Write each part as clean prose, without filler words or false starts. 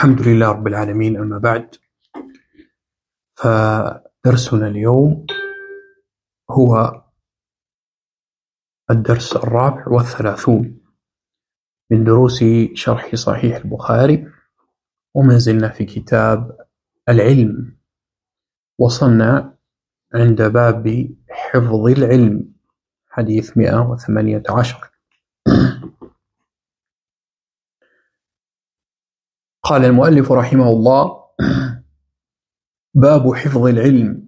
الحمد لله رب العالمين. أما بعد، فدرسنا اليوم هو الدرس 34 من دروس شرح صحيح البخاري، وما زلنا في كتاب العلم. وصلنا عند باب حفظ العلم، حديث 118. قال المؤلف رحمه الله: باب حفظ العلم.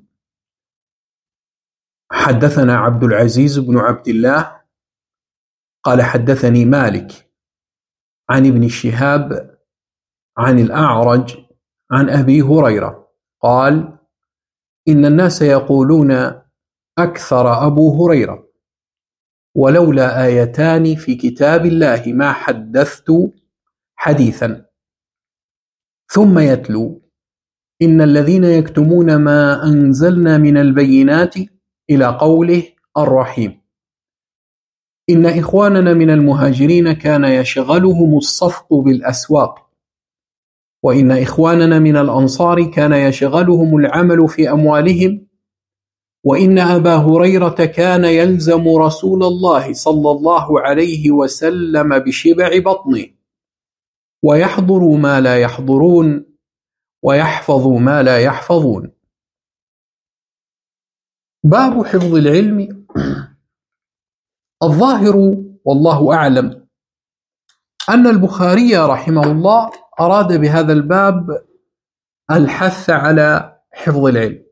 حدثنا عبد العزيز بن عبد الله قال حدثني مالك عن ابن شهاب عن الأعرج عن أبي هريرة قال: إن الناس يقولون أكثر أبو هريرة، ولولا آيتان في كتاب الله ما حدثت حديثا. ثم يتلو: إن الذين يكتمون ما أنزلنا من البينات إلى قوله الرحيم. إن إخواننا من المهاجرين كان يشغلهم الصفق بالأسواق، وإن إخواننا من الأنصار كان يشغلهم العمل في أموالهم، وإن أبا هريرة كان يلزم رسول الله صلى الله عليه وسلم بشبع بطنه، ويحضر ما لا يحضرون، ويحفظ ما لا يحفظون. باب حفظ العلم. الظاهر والله أعلم أن البخاري رحمه الله أراد بهذا الباب الحث على حفظ العلم.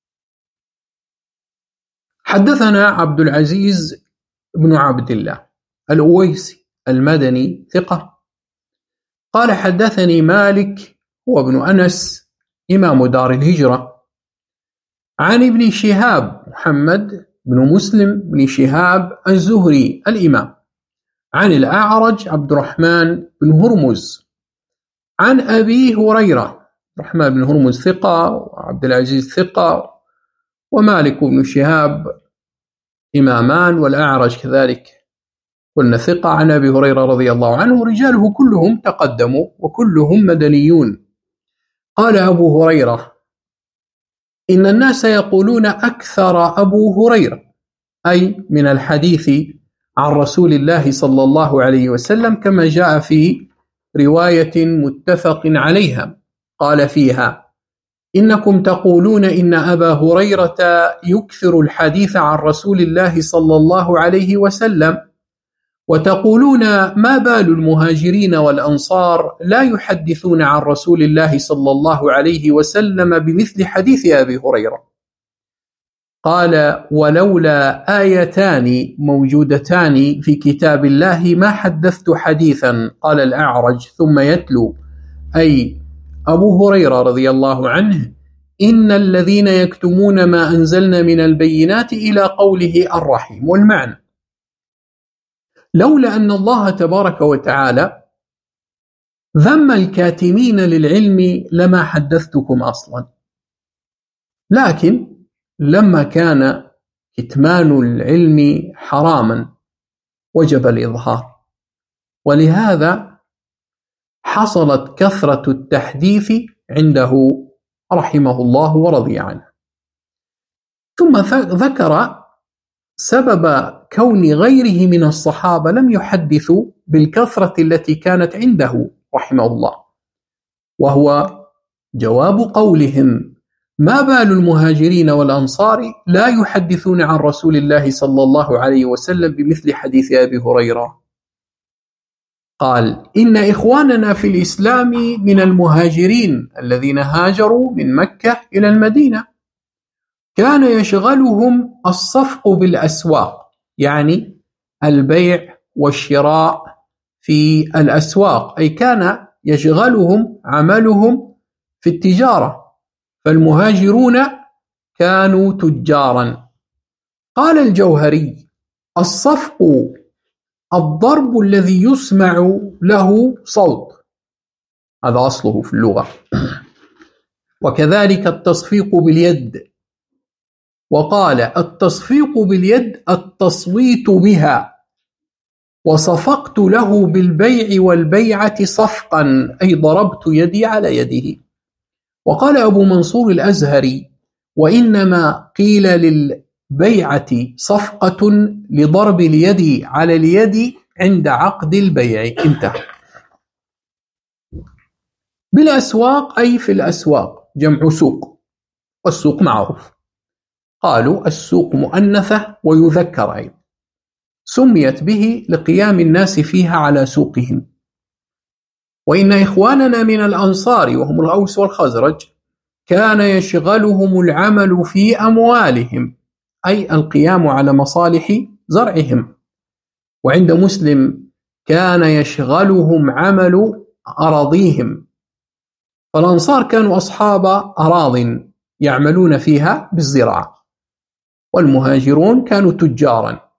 حدثنا عبد العزيز بن عبد الله الأويسي المدني ثقة، قال حدثني مالك هو ابن أنس إمام دار الهجرة عن ابن شهاب محمد بن مسلم بن شهاب الزهري الإمام عن الأعرج عبد الرحمن بن هرمز عن أبي هريرة. الرحمن بن هرمز ثقة، وعبد العزيز ثقة، ومالك بن شهاب إمامان، والأعرج كذلك قلنا ثقة، عن أبي هريرة رضي الله عنه. رجاله كلهم تقدموا وكلهم مدنيون. قال أبو هريرة: إن الناس يقولون أكثر أبو هريرة، أي من الحديث عن رسول الله صلى الله عليه وسلم، كما جاء في رواية متفق عليها قال فيها: إنكم تقولون إن أبا هريرة يكثر الحديث عن رسول الله صلى الله عليه وسلم، وتقولون ما بال المهاجرين والأنصار لا يحدثون عن رسول الله صلى الله عليه وسلم بمثل حديث أبي هريرة. قال: ولولا آيتان موجودتان في كتاب الله ما حدثت حديثا. قال الأعرج: ثم يتلو، أي أبو هريرة رضي الله عنه: إن الذين يكتمون ما أنزلنا من البينات إلى قوله الرحيم. والمعنى: لولا أن الله تبارك وتعالى ذم الكاتمين للعلم لما حدثتكم أصلا، لكن لما كان كتمان العلم حراما وجب الإظهار، ولهذا حصلت كثرة التحديث عنده رحمه الله ورضي عنه. ثم ذكر سبب كون غيره من الصحابة لم يحدثوا بالكثرة التي كانت عنده رحمه الله، وهو جواب قولهم: ما بال المهاجرين والأنصار لا يحدثون عن رسول الله صلى الله عليه وسلم بمثل حديث أبي هريرة. قال: إن إخواننا في الإسلام من المهاجرين الذين هاجروا من مكة إلى المدينة كان يشغلهم الصفق بالأسواق، يعني البيع والشراء في الأسواق، أي كان يشغلهم عملهم في التجارة، فالمهاجرون كانوا تجارا. قال الجوهري: الصفق الضرب الذي يسمع له صوت، هذا أصله في اللغة، وكذلك التصفيق باليد. وقال: التصفيق باليد التصويت بها، وصفقت له بالبيع والبيعة صفقا، أي ضربت يدي على يده. وقال أبو منصور الأزهري: وإنما قيل للبيعة صفقة لضرب اليد على اليد عند عقد البيع. انتهى. بالأسواق أي في الأسواق، جمع سوق، والسوق معروف. قالوا السوق مؤنثة ويذكر أيضا، سميت به لقيام الناس فيها على سوقهم. وإن إخواننا من الأنصار وهم الأوس والخزرج كان يشغلهم العمل في أموالهم، أي القيام على مصالح زرعهم. وعند مسلم كان يشغلهم عمل أراضيهم، فالأنصار كانوا أصحاب أراضٍ يعملون فيها بالزراعة، والمهاجرون كانوا تجارا.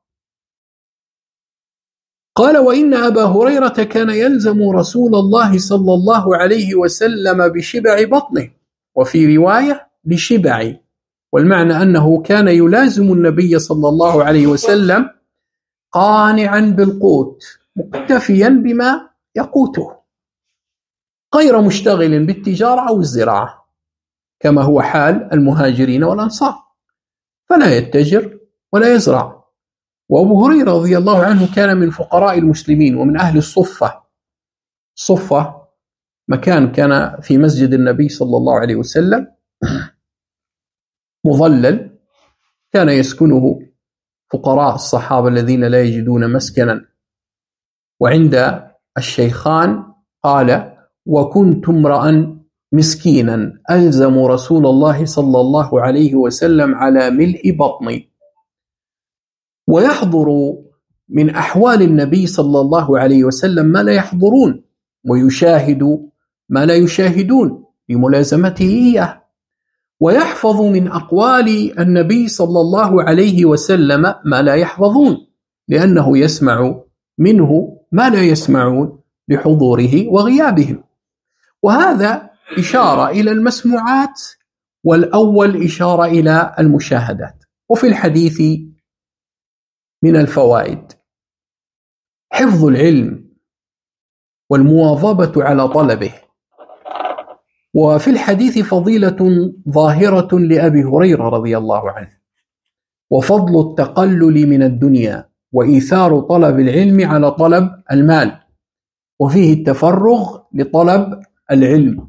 قال: وإن أبا هريرة كان يلزم رسول الله صلى الله عليه وسلم بشبع بطنه، وفي رواية لشبع، والمعنى أنه كان يلازم النبي صلى الله عليه وسلم قانعا بالقوت مكتفيا بما يقوته، غير مشتغل بالتجارة أو الزراعة كما هو حال المهاجرين والأنصار، فلا يتجر ولا يزرع. وأبو هريرة رضي الله عنه كان من فقراء المسلمين ومن أهل الصفة. الصفة مكان كان في مسجد النبي صلى الله عليه وسلم مظلل، كان يسكنه فقراء الصحابة الذين لا يجدون مسكنا. وعند الشيخان قال: وكنت امرأ مسكينا ألزم رسول الله صلى الله عليه وسلم على ملء بطني. ويحضر من أحوال النبي صلى الله عليه وسلم ما لا يحضرون، ويشاهد ما لا يشاهدون بملازمته إياه، ويحفظ من أقوال النبي صلى الله عليه وسلم ما لا يحفظون، لأنه يسمع منه ما لا يسمعون لحضوره وغيابهم. وهذا إشارة إلى المسموعات، والأول إشارة إلى المشاهدات. وفي الحديث من الفوائد حفظ العلم والمواظبة على طلبه. وفي الحديث فضيلة ظاهرة لأبي هريرة رضي الله عنه، وفضل التقلل من الدنيا، وإيثار طلب العلم على طلب المال، وفيه التفرغ لطلب العلم.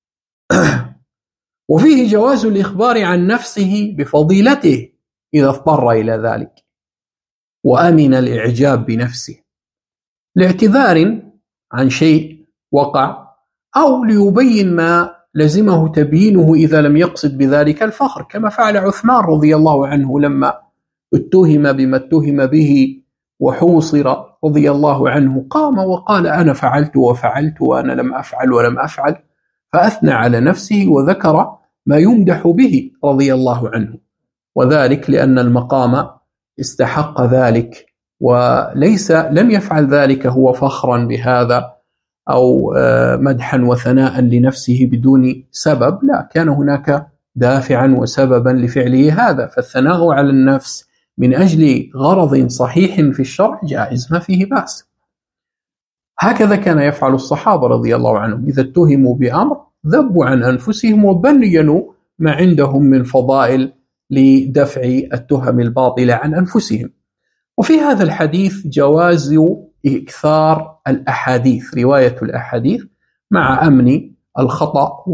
وفيه جواز الإخبار عن نفسه بفضيلته إذا اضطر إلى ذلك، وأمن الإعجاب بنفسه لاعتذار عن شيء وقع، أو ليبين ما لزمه تبيينه إذا لم يقصد بذلك الفخر، كما فعل عثمان رضي الله عنه لما اتهم بما اتهم به وحوصر رضي الله عنه، قام وقال: أنا فعلت وفعلت وأنا لم أفعل ولم أفعل، فأثنى على نفسه وذكر ما يمدح به رضي الله عنه، وذلك لأن المقام استحق ذلك، وليس لم يفعل ذلك هو فخرا بهذا أو مدحا وثناء لنفسه بدون سبب، لا، كان هناك دافعا وسببا لفعله هذا. فالثناء على النفس من أجل غرض صحيح في الشرع جائز، ما فيه بأس. هكذا كان يفعل الصحابة رضي الله عنهم، إذا اتهموا بأمر ذبوا عن أنفسهم وبينوا ما عندهم من فضائل لدفع التهم الباطلة عن أنفسهم. وفي هذا الحديث جواز إكثار الأحاديث، رواية الأحاديث، مع أمن الخطأ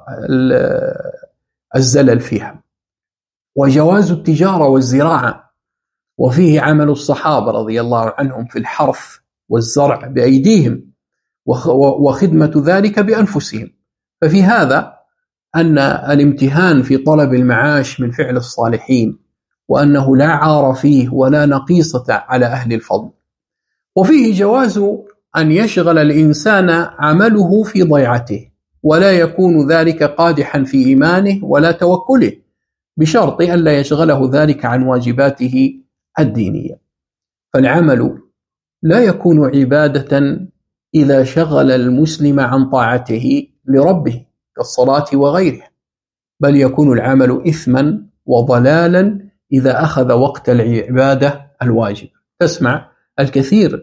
والزلل فيها، وجواز التجارة والزراعة، وفيه عمل الصحابة رضي الله عنهم في الحرث والزرع بأيديهم، وخدمة ذلك بأنفسهم. ففي هذا أن الامتهان في طلب المعاش من فعل الصالحين، وأنه لا عار فيه ولا نقيصة على أهل الفضل. وفيه جواز أن يشغل الإنسان عمله في ضيعته، ولا يكون ذلك قادحا في إيمانه ولا توكله، بشرط أن لا يشغله ذلك عن واجباته الدينية. فالعمل لا يكون عبادة إذا شغل المسلم عن طاعته لربه كالصلاة وغيره، بل يكون العمل إثما وضلالا إذا أخذ وقت العبادة الواجب. تسمع الكثير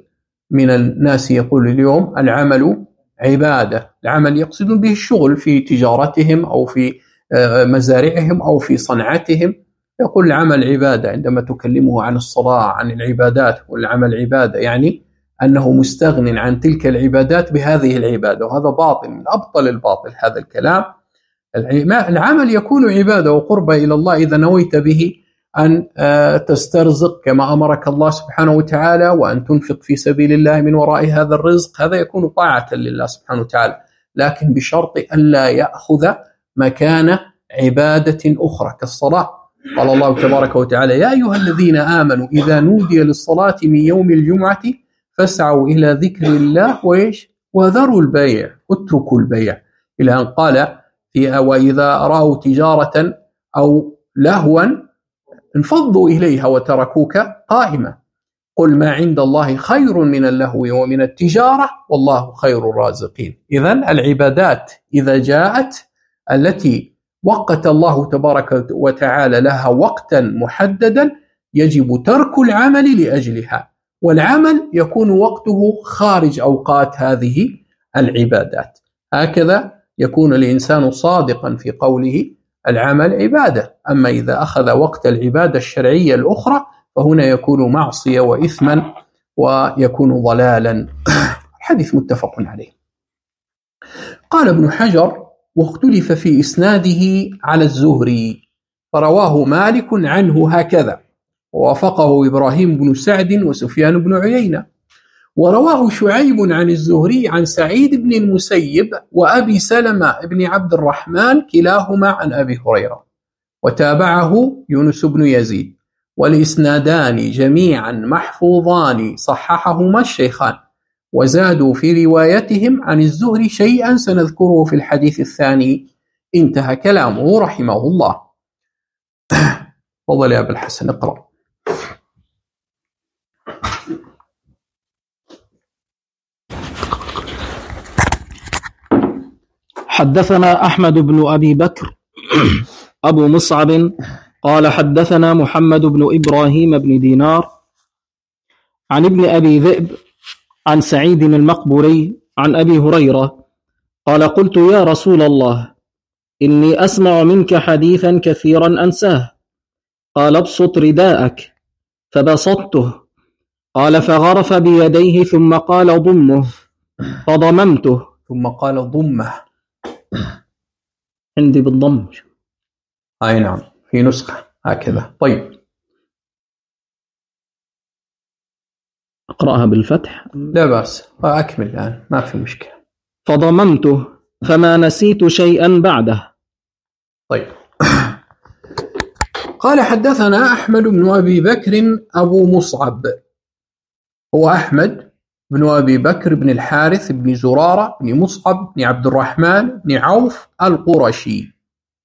من الناس يقول اليوم العمل عبادة. العمل يقصدون به الشغل في تجارتهم أو في مزارعهم أو في صنعتهم، يقول العمل عبادة. عندما تكلمه عن الصلاة عن العبادات والعمل عبادة، يعني أنه مستغن عن تلك العبادات بهذه العبادة، وهذا باطل من أبطل الباطل هذا الكلام. العمل يكون عبادة وقربة إلى الله إذا نويت به أن تسترزق كما أمرك الله سبحانه وتعالى، وأن تنفق في سبيل الله من وراء هذا الرزق، هذا يكون طاعة لله سبحانه وتعالى، لكن بشرط ألا يأخذ مكان عبادة أخرى كالصلاة. قال الله تبارك وتعالى: يا أيها الذين آمنوا إذا نودي للصلاة من يوم الجمعة فاسعوا إلى ذكر الله وذروا البيع، اتركوا البيع، إلى أن قال فيها: وإذا رأوا تجارة أو لهوا انفضوا إليها وتركوك قائمة، قل ما عند الله خير من اللهو ومن التجارة والله خير الرازقين. إذن العبادات إذا جاءت التي وقت الله تبارك وتعالى لها وقتا محددا يجب ترك العمل لأجلها، والعمل يكون وقته خارج أوقات هذه العبادات. هكذا يكون الإنسان صادقا في قوله العمل عبادة. أما إذا أخذ وقت العبادة الشرعية الأخرى فهنا يكون معصية وإثما ويكون ضلالا. الحديث متفق عليه. قال ابن حجر: واختلف في إسناده على الزهري، فرواه مالك عنه هكذا، ووافقه إبراهيم بن سعد وسفيان بن عيينة، ورواه شعيب عن الزهري عن سعيد بن المسيب وأبي سلمة بن عبد الرحمن كلاهما عن أبي هريرة، وتابعه يونس بن يزيد، والإسنادان جميعا محفوظان صححهما الشيخان، وزادوا في روايتهم عن الزهري شيئا سنذكره في الحديث الثاني. انتهى كلامه رحمه الله. تفضل يا أبا الحسن اقرأ. حدثنا أحمد بن أبي بكر أبو مصعب قال حدثنا محمد بن إبراهيم بن دينار عن ابن أبي ذئب عن سعيد المقبوري عن أبي هريرة قال: قلت يا رسول الله إني أسمع منك حديثا كثيرا أنساه. قال: ابسط رداءك، فبسطته. قال: فغرف بيديه ثم قال: ضمه، فضممته. ثم قال: ضمه. عندي بالضم. أي نعم، في نسخة هكذا. طيب، أقرأها بالفتح. لا بأس، أكمل الآن ما في مشكلة. فضممته فما نسيت شيئا بعده. طيب. قال: حدثنا أحمد بن أبي بكر أبو مصعب، هو أحمد بن أبي بكر بن الحارث بن زرارة بن مصعب بن عبد الرحمن بن عوف القرشي،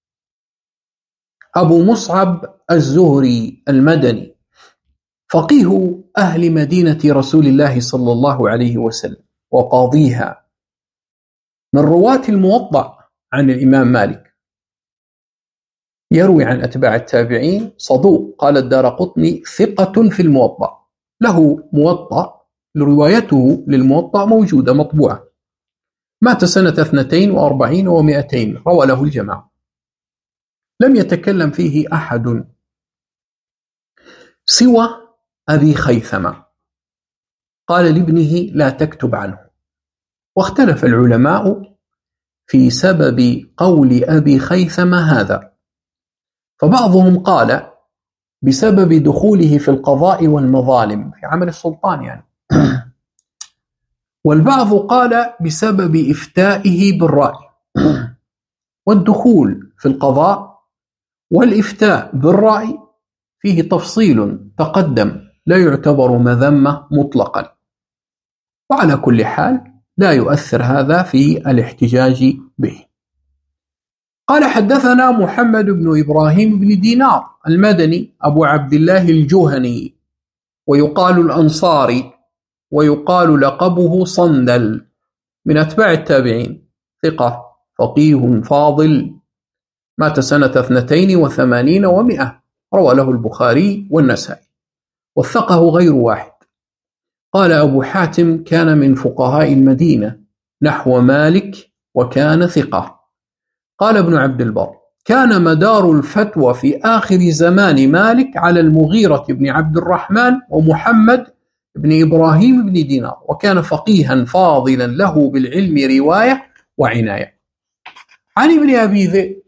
أبو مصعب الزهري المدني، فقيه أهل مدينة رسول الله صلى الله عليه وسلم وقاضيها، من رواة الموطأ عن الإمام مالك، يروي عن أتباع التابعين، صدوق. قال الدارقطني: ثقة في الموطأ، له موطأ، روايته للموطأ موجودة مطبوعة. مات سنة 42 و200، روى له الجماعة، لم يتكلم فيه أحد سوى أبي خيثمة، قال لابنه: لا تكتب عنه. واختلف العلماء في سبب قول أبي خيثمة هذا، فبعضهم قال بسبب دخوله في القضاء والمظالم في عمل السلطان يعني، والبعض قال بسبب إفتائه بالرأي. والدخول في القضاء والإفتاء بالرأي فيه تفصيل تقدم، لا يعتبر مذمة مطلقا، وعلى كل حال لا يؤثر هذا في الاحتجاج به. قال: حدثنا محمد بن إبراهيم بن دينار المدني أبو عبد الله الجهني، ويقال الأنصاري، ويقال لقبه صندل، من أتباع التابعين، ثقة فقيه فاضل، مات سنة 82 و100، روى له البخاري والنسائي، وثقه غير واحد. قال أبو حاتم: كان من فقهاء المدينة نحو مالك وكان ثقة. قال ابن عبد البر: كان مدار الفتوى في آخر زمان مالك على المغيرة بن عبد الرحمن ومحمد بن إبراهيم بن دينار، وكان فقيها فاضلا له بالعلم رواية وعناية. عن ابن أبي ذئب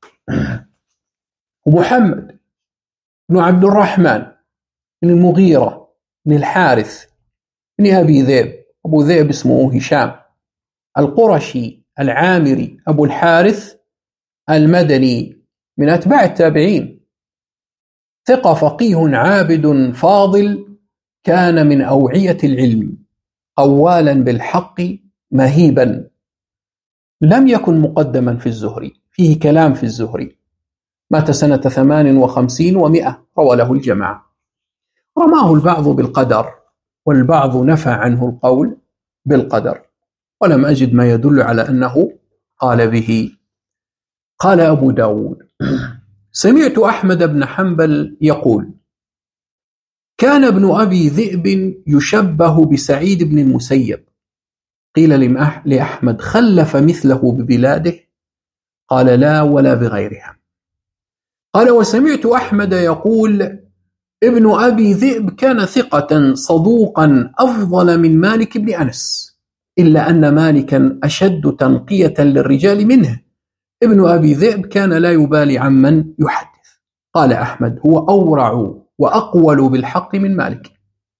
ومحمد بن عبد الرحمن بن المغيرة بن الحارث بن أبي ذئب. أبو ذئب اسمه هشام القرشي العامري أبو الحارث المدني من أتباع التابعين، ثقة فقيه عابد فاضل، كان من أوعية العلم، قوالا بالحق مهيبا، لم يكن مقدما في الزهري، فيه كلام في الزهري. مات سنة 58 و100، روى له الجماعة. رماه البعض بالقدر والبعض نفى عنه القول بالقدر، ولم أجد ما يدل على أنه قال به. قال أبو داود: سمعت أحمد بن حنبل يقول: كان ابن أبي ذئب يشبه بسعيد بن المسيب. قيل لأحمد: خلف مثله ببلاده؟ قال: لا ولا بغيرها. قال: وسمعت أحمد يقول: ابن أبي ذئب كان ثقة صدوقا أفضل من مالك بن أنس، إلا أن مالكا أشد تنقية للرجال منه. ابن أبي ذئب كان لا يبالي عمن يحدث. قال أحمد: هو أورع وأقول بالحق من مالك.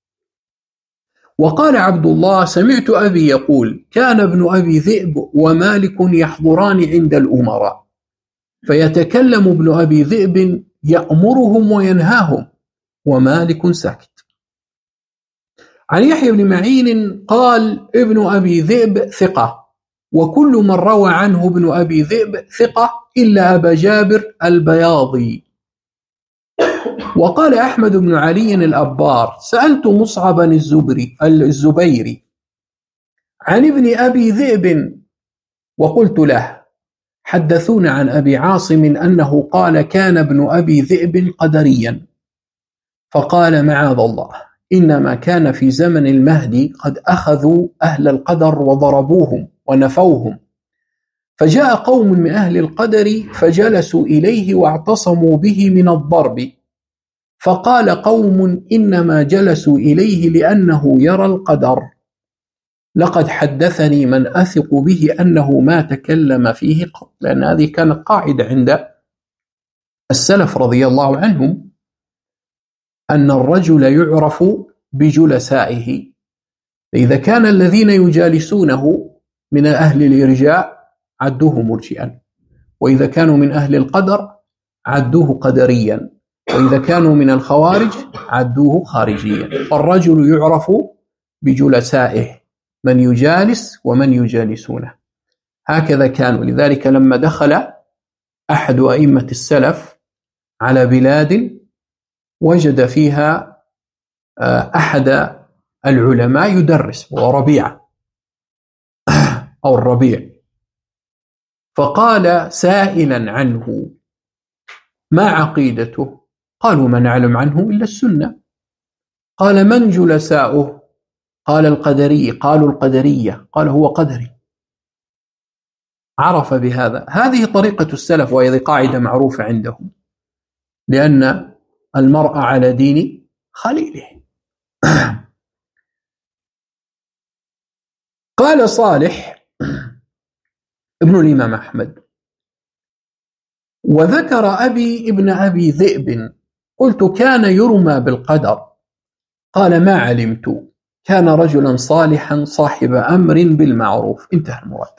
وقال عبد الله: سمعت أبي يقول: كان ابن أبي ذئب ومالك يحضران عند الأمراء، فيتكلم ابن أبي ذئب يأمرهم وينهاهم، ومالك ساكت. عن يحيى بن معين قال: ابن أبي ذئب ثقة، وكل من روى عنه ابن أبي ذئب ثقة إلا أبا جابر البياضي. وقال أحمد بن علي الأبار: سألت مصعبا الزبيري عن ابن أبي ذئب وقلت له: حدثونا عن أبي عاصم أنه قال: كان ابن أبي ذئب قدريا. فقال: معاذ الله، إنما كان في زمن المهدي قد أخذوا أهل القدر وضربوهم ونفوهم، فجاء قوم من أهل القدر فجلسوا إليه واعتصموا به من الضرب، فقال قوم: إنما جلسوا إليه لأنه يرى القدر. لقد حدثني من أثق به أنه ما تكلم فيه قط، لأن هذه كانت قاعدة عند السلف رضي الله عنهم، أن الرجل يعرف بجلسائه. إذا كان الذين يجالسونه من أهل الإرجاء عدوه مرجئا، وإذا كانوا من أهل القدر عدوه قدريا، وإذا كانوا من الخوارج عدوه خارجيا. فالرجل يعرف بجلسائه، من يجالس ومن يجالسونه، هكذا كانوا. لذلك لما دخل أحد أئمة السلف على بلاد وجد فيها أحد العلماء يدرس، وربيعة أو الربيع، فقال سائلا عنه: ما عقيدته؟ قالوا: ما نعلم عنه إلا السنة. قال: من جلساؤه؟ قال: القدري. قالوا: القدرية. قال: هو قدري. عرف بهذا. هذه طريقة السلف، وهذه قاعدة معروفة عندهم، لأن المرء على دين خليله. قال صالح ابن الإمام أحمد: وذكر أبي ابن أبي ذئب، قلت: كان يرمى بالقدر؟ قال: ما علمت، كان رجلا صالحا صاحب أمر بالمعروف. انتهى المراد.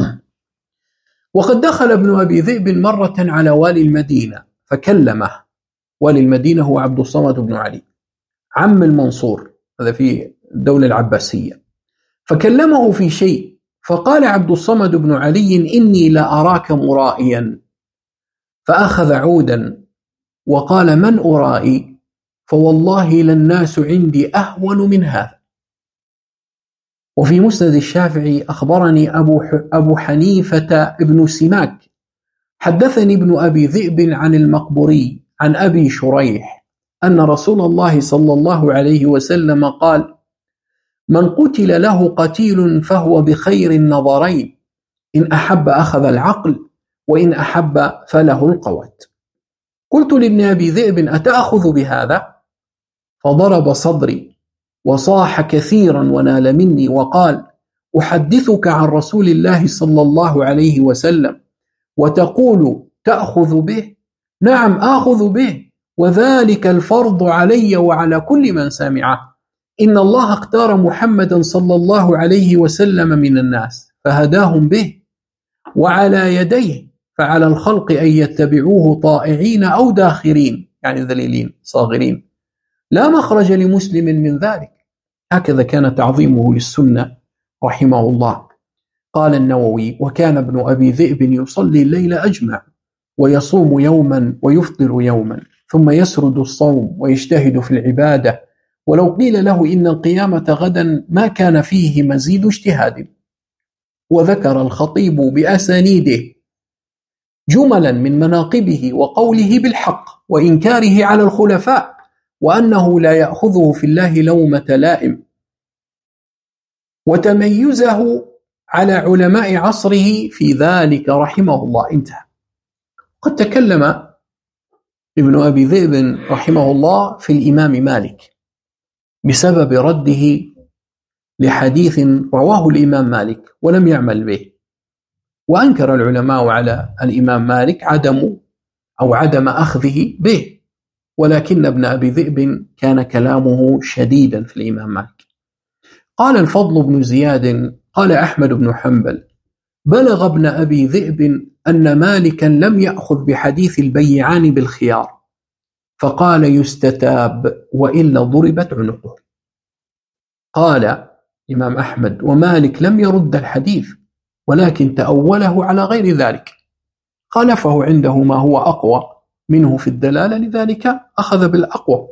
وقد دخل ابن أبي ذئب مرة على والي المدينة فكلمه. والي المدينة هو عبد الصمد بن علي عم المنصور، هذا في الدولة العباسية. فكلمه في شيء، فقال عبد الصمد بن علي: إني لا أراك مرائيا. فأخذ عودا وقال: من أرائي؟ فوالله للناس عندي أهون من هذا. وفي مسند الشافعي: أخبرني أبو حنيفة ابن سماك حدثني ابن أبي ذئب عن المقبوري عن أبي شريح أن رسول الله صلى الله عليه وسلم قال: من قتل له قتيل فهو بخير النظرين، إن أحب أخذ العقل وإن أحب فله القوت. قلت لابن أبي ذئب: أتأخذ بهذا؟ فضرب صدري وصاح كثيرا ونال مني وقال: أحدثك عن رسول الله صلى الله عليه وسلم وتقول تأخذ به؟ نعم آخذ به، وذلك الفرض علي وعلى كل من سمعه. إن الله اختار محمدا صلى الله عليه وسلم من الناس فهداهم به، وعلى يديه فعلى الخلق أن يتبعوه طائعين أو داخرين، يعني ذليلين صاغرين، لا مخرج لمسلم من ذلك. هكذا كان تعظيمه للسنة رحمه الله. قال النووي: وكان ابن أبي ذئب يصلي الليل أجمع، ويصوم يوما ويفطر يوما، ثم يسرد الصوم ويجتهد في العبادة، ولو قيل له إن القيامة غدا ما كان فيه مزيد اجتهاد. وذكر الخطيب بأسانيده جملا من مناقبه وقوله بالحق وإنكاره على الخلفاء، وأنه لا يأخذه في الله لومة لائم، وتميزه على علماء عصره في ذلك رحمه الله. انتهى. قد تكلم ابن أبي ذئب رحمه الله في الإمام مالك بسبب رده لحديث رواه الإمام مالك ولم يعمل به، وأنكر العلماء على الإمام مالك عدم أخذه به، ولكن ابن أبي ذئب كان كلامه شديدا في الإمام مالك. قال الفضل بن زياد: قال أحمد بن حنبل: بلغ ابن أبي ذئب أن مالكا لم يأخذ بحديث البيعان بالخيار، فقال: يستتاب وإلا ضربت عنقه. قال إمام أحمد: ومالك لم يرد الحديث، ولكن تأوله على غير ذلك، خالفه عنده ما هو أقوى منه في الدلالة، لذلك أخذ بالأقوى.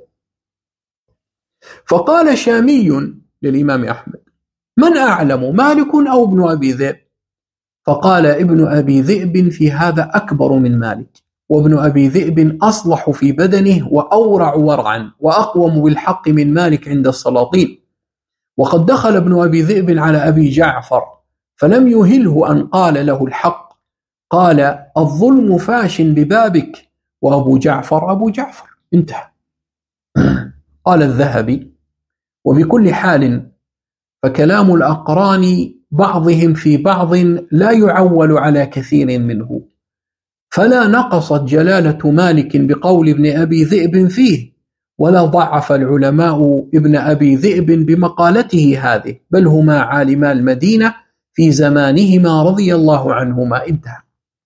فقال شامي للإمام أحمد: من أعلم، مالك أو ابن أبي ذئب؟ فقال ابن أبي ذئب في هذا أكبر من مالك، وابن أبي ذئب أصلح في بدنه وأورع ورعا وأقوم بالحق من مالك عند السلاطين. وقد دخل ابن أبي ذئب على أبي جعفر فلم يهله أن قال له الحق، قال: الظلم فاش ببابك، وأبو جعفر أبو جعفر. انتهى. قال الذهبي: وبكل حال فكلام الأقران بعضهم في بعض لا يعول على كثير منه، فلا نقصت جلالة مالك بقول ابن أبي ذئب فيه، ولا ضعف العلماء ابن أبي ذئب بمقالته هذه، بل هما عالما المدينة في زمانهما رضي الله عنهما. انتهى.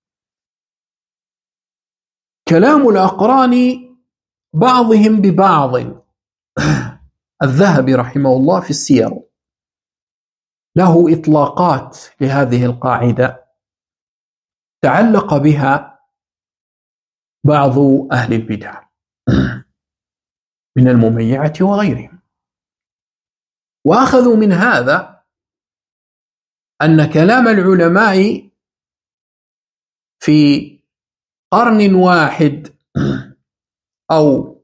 كلام الأقران بعضهم ببعض. الذهبي رحمه الله في السير له إطلاقات لهذه القاعدة تعلق بها بعض أهل البدع من المميعة وغيرهم، وأخذوا من هذا أن كلام العلماء في قرن واحد أو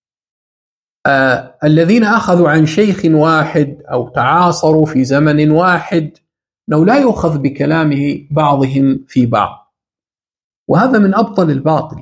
الذين أخذوا عن شيخ واحد أو تعاصروا في زمن واحد لو لا يؤخذ بكلامه بعضهم في بعض، وهذا من أبطل الباطل.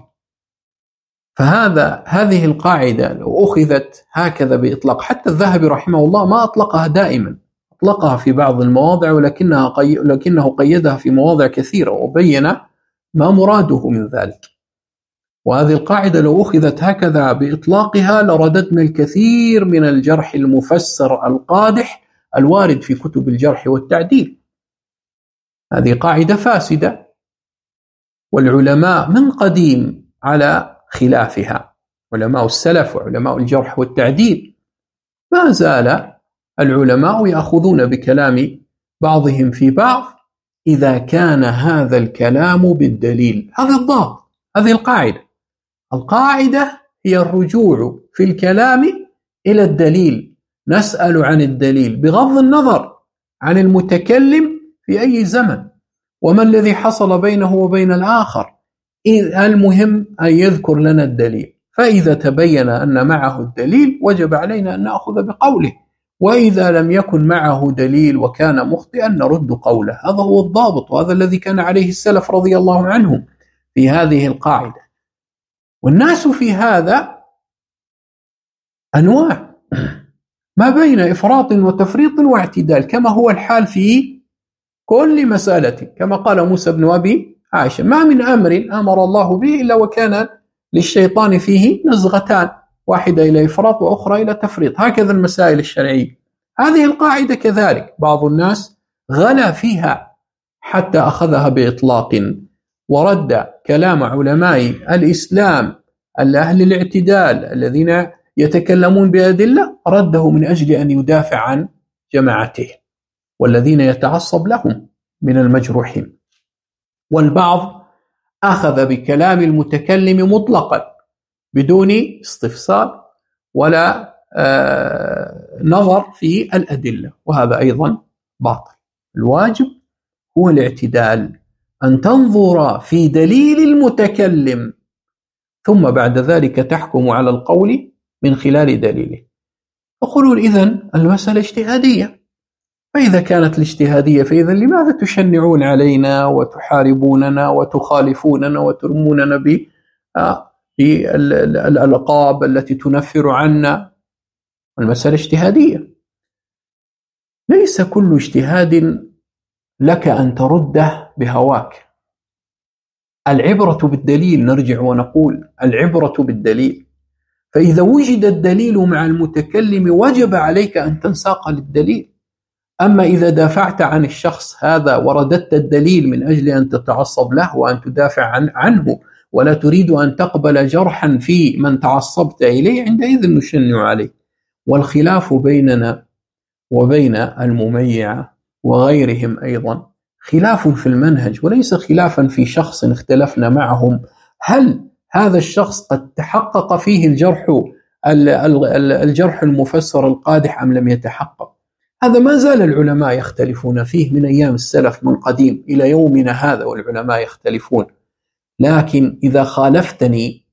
هذه القاعدة لو أخذت هكذا بإطلاق، حتى الذهبي رحمه الله ما أطلقها دائما، أطلقها في بعض المواضع، ولكنه قيدها في مواضع كثيرة وبين ما مراده من ذلك. وهذه القاعدة لو أخذت هكذا بإطلاقها لرددنا الكثير من الجرح المفسر القادح الوارد في كتب الجرح والتعديل. هذه قاعدة فاسدة، والعلماء من قديم على خلافها، علماء السلف وعلماء الجرح والتعديل، ما زال العلماء يأخذون بكلام بعضهم في بعض إذا كان هذا الكلام بالدليل. هذا الضابط، هذه القاعدة هي الرجوع في الكلام إلى الدليل، نسأل عن الدليل بغض النظر عن المتكلم في أي زمن وما الذي حصل بينه وبين الآخر، المهم أن يذكر لنا الدليل، فإذا تبين أن معه الدليل وجب علينا أن نأخذ بقوله، وإذا لم يكن معه دليل وكان مخطئا نرد قوله. هذا هو الضابط، وهذا الذي كان عليه السلف رضي الله عنهم في هذه القاعدة. والناس في هذا أنواع ما بين إفراط وتفريط واعتدال، كما هو الحال في كل مسألة، كما قال موسى بن أبي عائشة: ما من أمر أمر الله به إلا وكان للشيطان فيه نزغتان، واحدة إلى إفراط وأخرى إلى تفريط. هكذا المسائل الشرعية. هذه القاعدة كذلك بعض الناس غلا فيها حتى أخذها بإطلاق، ورد كلام علماء الإسلام أهل الاعتدال الذين يتكلمون بأدلة، رده من أجل أن يدافع عن جماعته والذين يتعصب لهم من المجروحين. والبعض أخذ بكلام المتكلم مطلقا بدون استفسار ولا نظر في الأدلة، وهذا أيضا باطل. الواجب هو الاعتدال، أن تنظر في دليل المتكلم ثم بعد ذلك تحكم على القول من خلال دليله. يقولون إذن المسألة اجتهادية، فإذا كانت الاجتهادية فإذا لماذا تشنعون علينا وتحاربوننا وتخالفوننا وترموننا بالألقاب التي تنفر عنا؟ المسألة اجتهادية. ليس كل اجتهاد لك أن ترده بهواك. العبرة بالدليل، نرجع ونقول العبرة بالدليل. فإذا وجد الدليل مع المتكلم وجب عليك أن تنساق للدليل. أما إذا دافعت عن الشخص هذا ورددت الدليل من أجل أن تتعصب له وأن تدافع عنه ولا تريد أن تقبل جرحا في من تعصبت إليه، عندئذ نشنع عليه. والخلاف بيننا وبين المميعة وغيرهم أيضا خلاف في المنهج وليس خلافا في شخص اختلفنا معهم. هل هذا الشخص قد تحقق فيه الجرح المفسر القادح أم لم يتحقق؟ هذا ما زال العلماء يختلفون فيه من أيام السلف من قديم إلى يومنا هذا، والعلماء يختلفون. لكن إذا خالفتني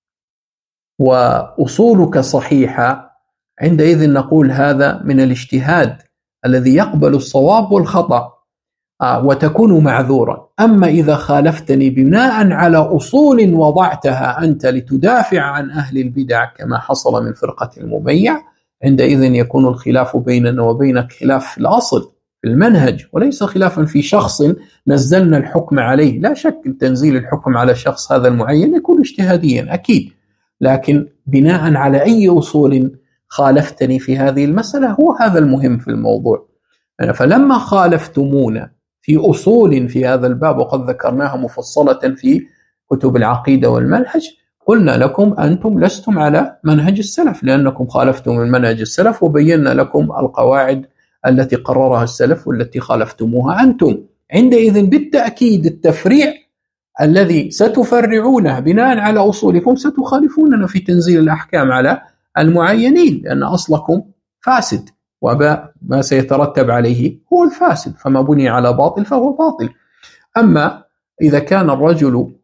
وأصولك صحيحة عندئذ نقول هذا من الاجتهاد الذي يقبل الصواب والخطأ وتكون معذورا. أما إذا خالفتني بناء على أصول وضعتها أنت لتدافع عن أهل البدع كما حصل من فرقة المميع، عندئذ يكون الخلاف بيننا وبينك خلاف في الأصل في المنهج وليس خلافا في شخص نزلنا الحكم عليه. لا شك تنزيل الحكم على شخص هذا المعين يكون اجتهاديا أكيد، لكن بناء على أي أصول خالفتني في هذه المسألة هو هذا المهم في الموضوع. فلما خالفتمونا في أصول في هذا الباب وقد ذكرناها مفصلة في كتب العقيدة والمنهج، قلنا لكم أنتم لستم على منهج السلف لأنكم خالفتم المنهج السلف، وبينا لكم القواعد التي قررها السلف والتي خالفتموها أنتم. عندئذ بالتأكيد التفريع الذي ستفرعونه بناء على أصولكم ستخالفوننا في تنزيل الأحكام على المعينين، لأن أصلكم فاسد وما سيترتب عليه هو الفاسد، فما بني على باطل فهو باطل. أما إذا كان الرجل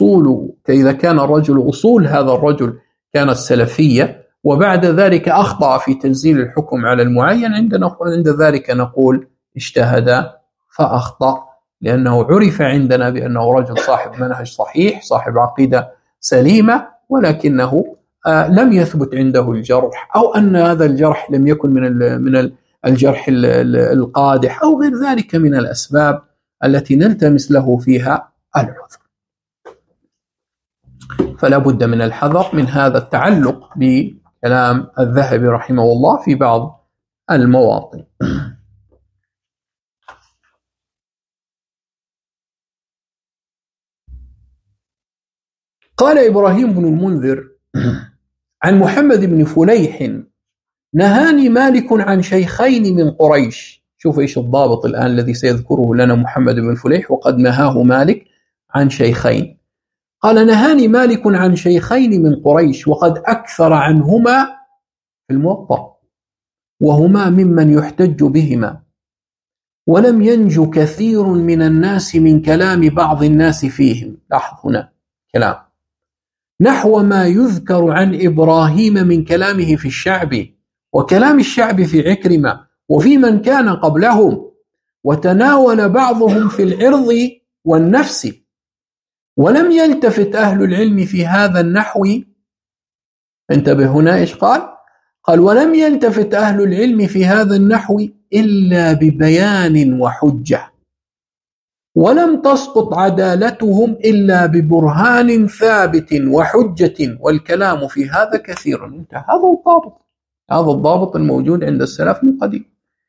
أصول هذا الرجل كانت سلفية وبعد ذلك أخطأ في تنزيل الحكم على المعين، عند ذلك نقول اجتهد فأخطأ، لأنه عرف عندنا بأنه رجل صاحب منهج صحيح صاحب عقيدة سليمة، ولكنه لم يثبت عنده الجرح، أو أن هذا الجرح لم يكن من الجرح القادح أو غير ذلك من الأسباب التي نلتمس له فيها العذر. فلا بد من الحذر من هذا التعلق بكلام الذهبي رحمه الله في بعض المواطن. قال إبراهيم بن المنذر عن محمد بن فليح: نهاني مالك عن شيخين من قريش. شوف إيش الضابط الآن الذي سيذكره لنا محمد بن فليح وقد نهاه مالك عن شيخين. قال: نهاني مالك عن شيخين من قريش وقد أكثر عنهما في الموطأ، وهما ممن يحتج بهما، ولم ينج كثير من الناس من كلام بعض الناس فيهم. لاحظ هنا كلام نحو ما يذكر عن إبراهيم من كلامه في الشعب وكلام الشعب في عكرمة وفي من كان قبلهم، وتناول بعضهم في العرض والنفس، ولم يلتفت أهل العلم في هذا النحو. انتبه هنا إيش قال؟ ولم يلتفت أهل العلم في هذا النحو إلا ببيان وحجة، ولم تسقط عدالتهم إلا ببرهان ثابت وحجة، والكلام في هذا كثير. هذا الضابط الموجود عند السلف من قديم.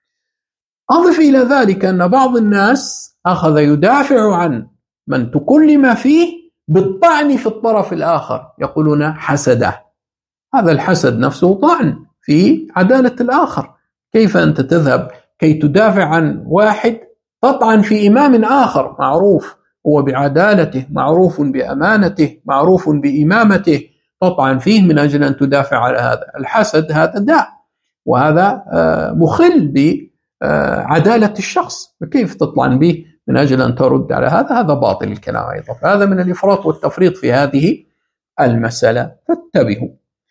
أضف إلى ذلك أن بعض الناس أخذ يدافع عن من تكلم فيه بالطعن في الطرف الآخر، يقولون حسده. هذا الحسد نفسه طعن في عدالة الآخر. كيف أنت تذهب كي تدافع عن واحد تطعن في إمام آخر معروف هو بعدالته، معروف بأمانته، معروف بإمامته، تطعن فيه من أجل أن تدافع على هذا؟ الحسد هذا داء، وهذا مخل بعدالة الشخص، فكيف تطعن به من أجل أن ترد على هذا؟ هذا باطل الكلام أيضا. هذا من الإفراط والتفريط في هذه المسألة، فاتبهوا.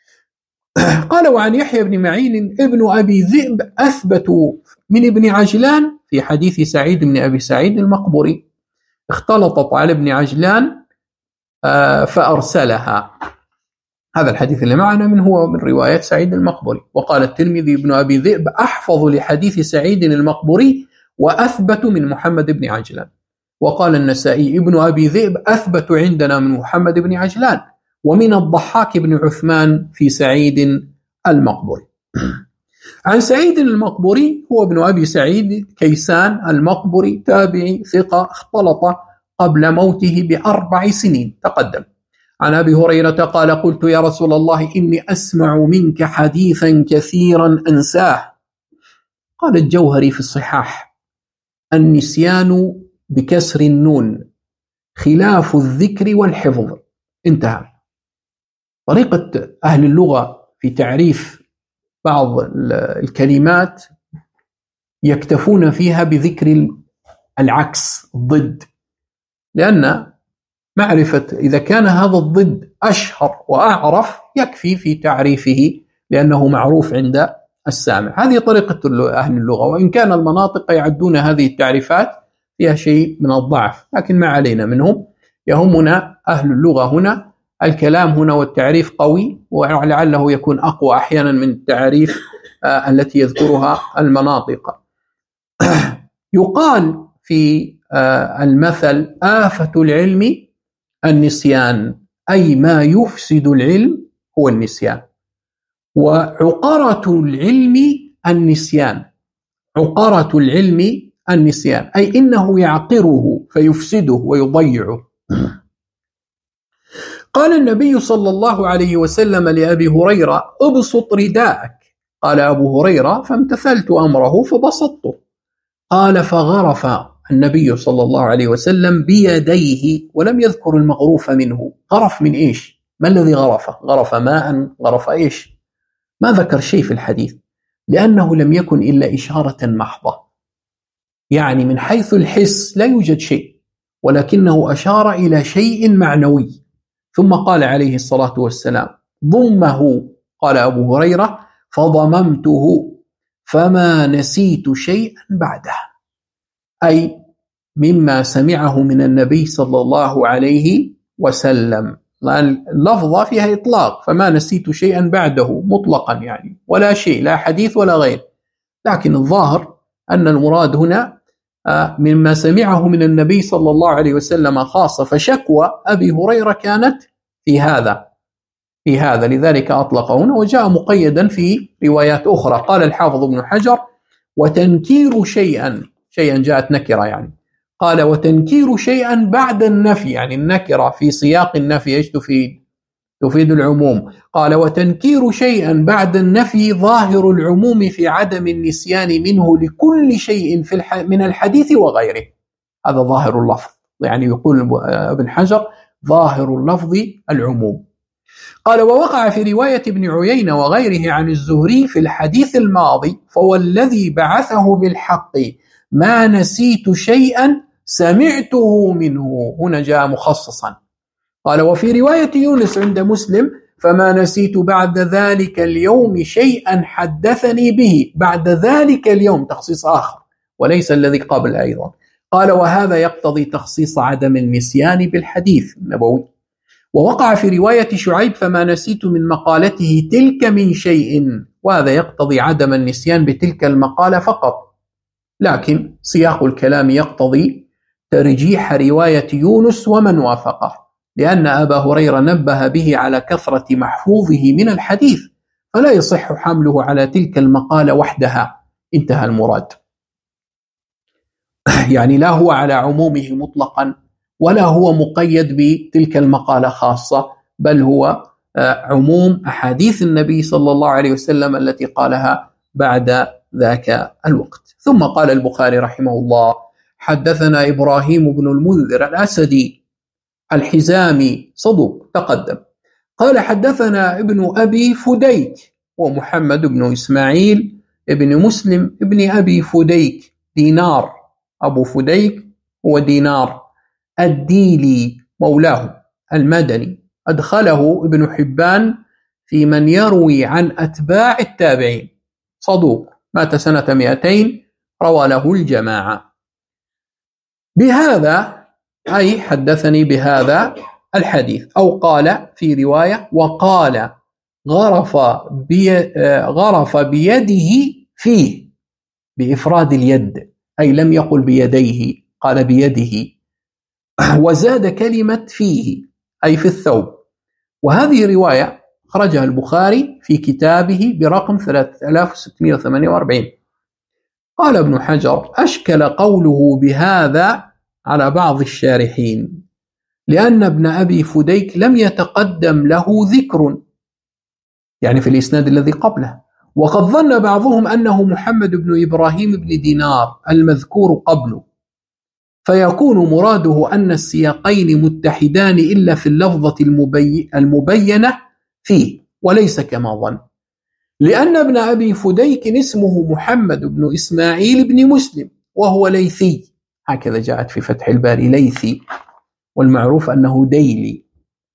قال: وعن يحيى بن معين ابن أبي ذئب أثبت من ابن عجلان في حديث سعيد بن أبي سعيد المقبري، اختلطت على ابن عجلان فأرسلها. هذا الحديث اللي معنا من هو من رواية سعيد المقبري. وقال الترمذي: ابن أبي ذئب أحفظ لحديث سعيد المقبري وأثبت من محمد بن عجلان. وقال النسائي: ابن أبي ذئب أثبت عندنا من محمد بن عجلان، ومن الضحاك بن عثمان في سعيد المقبري. عن سعيد المقبري هو ابن أبي سعيد كيسان المقبري، تابعي ثقة، اختلط قبل موته ب4 سنين تقدم. عن أبي هريرة قال: قلت يا رسول الله إني أسمع منك حديثا كثيرا أنساه. قال الجوهري في الصحاح: النسيان بكسر النون خلاف الذكر والحفظ. انتهى. طريقة أهل اللغة في تعريف بعض الكلمات يكتفون فيها بذكر العكس، الضد، لأن معرفة إذا كان هذا الضد أشهر وأعرف يكفي في تعريفه لأنه معروف عند السامع. هذه طريقة أهل اللغة، وإن كان المناطق يعدون هذه التعريفات فيها شيء من الضعف، لكن ما علينا منهم. يهمنا أهل اللغة هنا الكلام هنا والتعريف قوي، ولعله يكون أقوى أحيانا من التعريف التي يذكرها المناطق. يقال في المثل: آفة العلم النسيان، أي ما يفسد العلم هو النسيان. وعقرة العلم النسيان، عقرة العلم النسيان، أي إنه يعقره فيفسده ويضيعه. قال النبي صلى الله عليه وسلم لأبي هريرة: ابسط رداءك. قال أبو هريرة: فامتثلت أمره فبسطته. قال: فغرف النبي صلى الله عليه وسلم بيديه، ولم يذكر المغروف منه. غرف من إيش؟ ما الذي غرفه؟ غرف ماء؟ غرف إيش؟ ما ذكر شيء في الحديث، لأنه لم يكن إلا إشارة محضة، يعني من حيث الحس لا يوجد شيء، ولكنه أشار إلى شيء معنوي. ثم قال عليه الصلاة والسلام: ضمه. قال أبو هريرة: فضممته فما نسيت شيئا بعده، أي مما سمعه من النبي صلى الله عليه وسلم. اللفظة فيها إطلاق، فما نسيت شيئا بعده مطلقا، يعني ولا شيء، لا حديث ولا غير، لكن الظاهر أن المراد هنا مما سمعه من النبي صلى الله عليه وسلم خاصة. فشكوى أبي هريرة كانت في هذا لذلك أطلقه هنا، وجاء مقيدا في روايات أخرى. قال الحافظ ابن حجر: وتنكير شيئا جاءت نكرة، يعني قال: وتنكير شيئا بعد النفي، يعني النكرة في سياق النفي ايش تفيد العموم. قال: وتنكير شيئا بعد النفي ظاهر العموم في عدم النسيان منه لكل شيء من الحديث وغيره. هذا ظاهر اللفظ، يعني يقول ابن حجر: ظاهر اللفظ العموم. قال: ووقع في رواية ابن عيينة وغيره عن الزهري في الحديث الماضي: فوالذي بعثه بالحق ما نسيت شيئا سمعته منه. هنا جاء مخصصا. قال: وفي رواية يونس عند مسلم: فما نسيت بعد ذلك اليوم شيئا حدثني به. بعد ذلك اليوم تخصيص آخر وليس الذي قبل أيضا. قال وهذا يقتضي تخصيص عدم النسيان بالحديث النبوي. ووقع في رواية شعيب فما نسيت من مقالته تلك من شيء، وهذا يقتضي عدم النسيان بتلك المقالة فقط، لكن سياق الكلام يقتضي ترجيح رواية يونس ومن وافقه، لأن أبا هريرة نبه به على كثرة محفوظه من الحديث، فلا يصح حمله على تلك المقالة وحدها. انتهى المراد. يعني لا هو على عمومه مطلقا ولا هو مقيد بتلك المقالة خاصة، بل هو عموم أحاديث النبي صلى الله عليه وسلم التي قالها بعد ذاك الوقت. ثم قال البخاري رحمه الله حدثنا إبراهيم بن المنذر الأسدي الحزامي صدوق تقدم. قال حدثنا ابن أبي فديك ومحمد بن إسماعيل ابن مسلم ابن أبي فديك دينار، أبو فديك هو دينار الديلي مولاه المدني، أدخله ابن حبان في من يروي عن أتباع التابعين، صدوق مات سنة 200، روى له الجماعة. بهذا أي حدثني بهذا الحديث، أو قال في رواية وقال غرف بيده فيه بإفراد اليد، أي لم يقل بيديه، قال بيده، وزاد كلمة فيه أي في الثوب. وهذه رواية خرجها البخاري في كتابه برقم 3648. قال ابن حجر أشكل قوله بهذا على بعض الشارحين، لأن ابن أبي فديك لم يتقدم له ذكر، يعني في الإسناد الذي قبله، وقد ظن بعضهم أنه محمد بن إبراهيم بن دينار المذكور قبله، فيكون مراده أن السياقين متحدان إلا في اللفظة المبينة فيه، وليس كما ظن، لأن ابن أبي فديك اسمه محمد بن إسماعيل بن مسلم وهو ليثي، هكذا جاءت في فتح الباري ليثي، والمعروف أنه ديلي،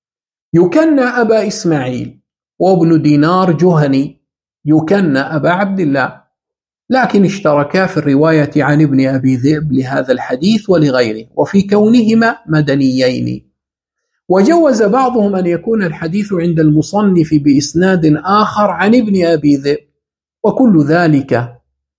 يكنى أبا إسماعيل، وابن دينار جهني يكنى أبا عبد الله، لكن اشتركا في الرواية عن ابن أبي ذئب لهذا الحديث ولغيره، وفي كونهما مدنيين. وجوز بعضهم أن يكون الحديث عند المصنف بإسناد آخر عن ابن أبي ذئب، وكل ذلك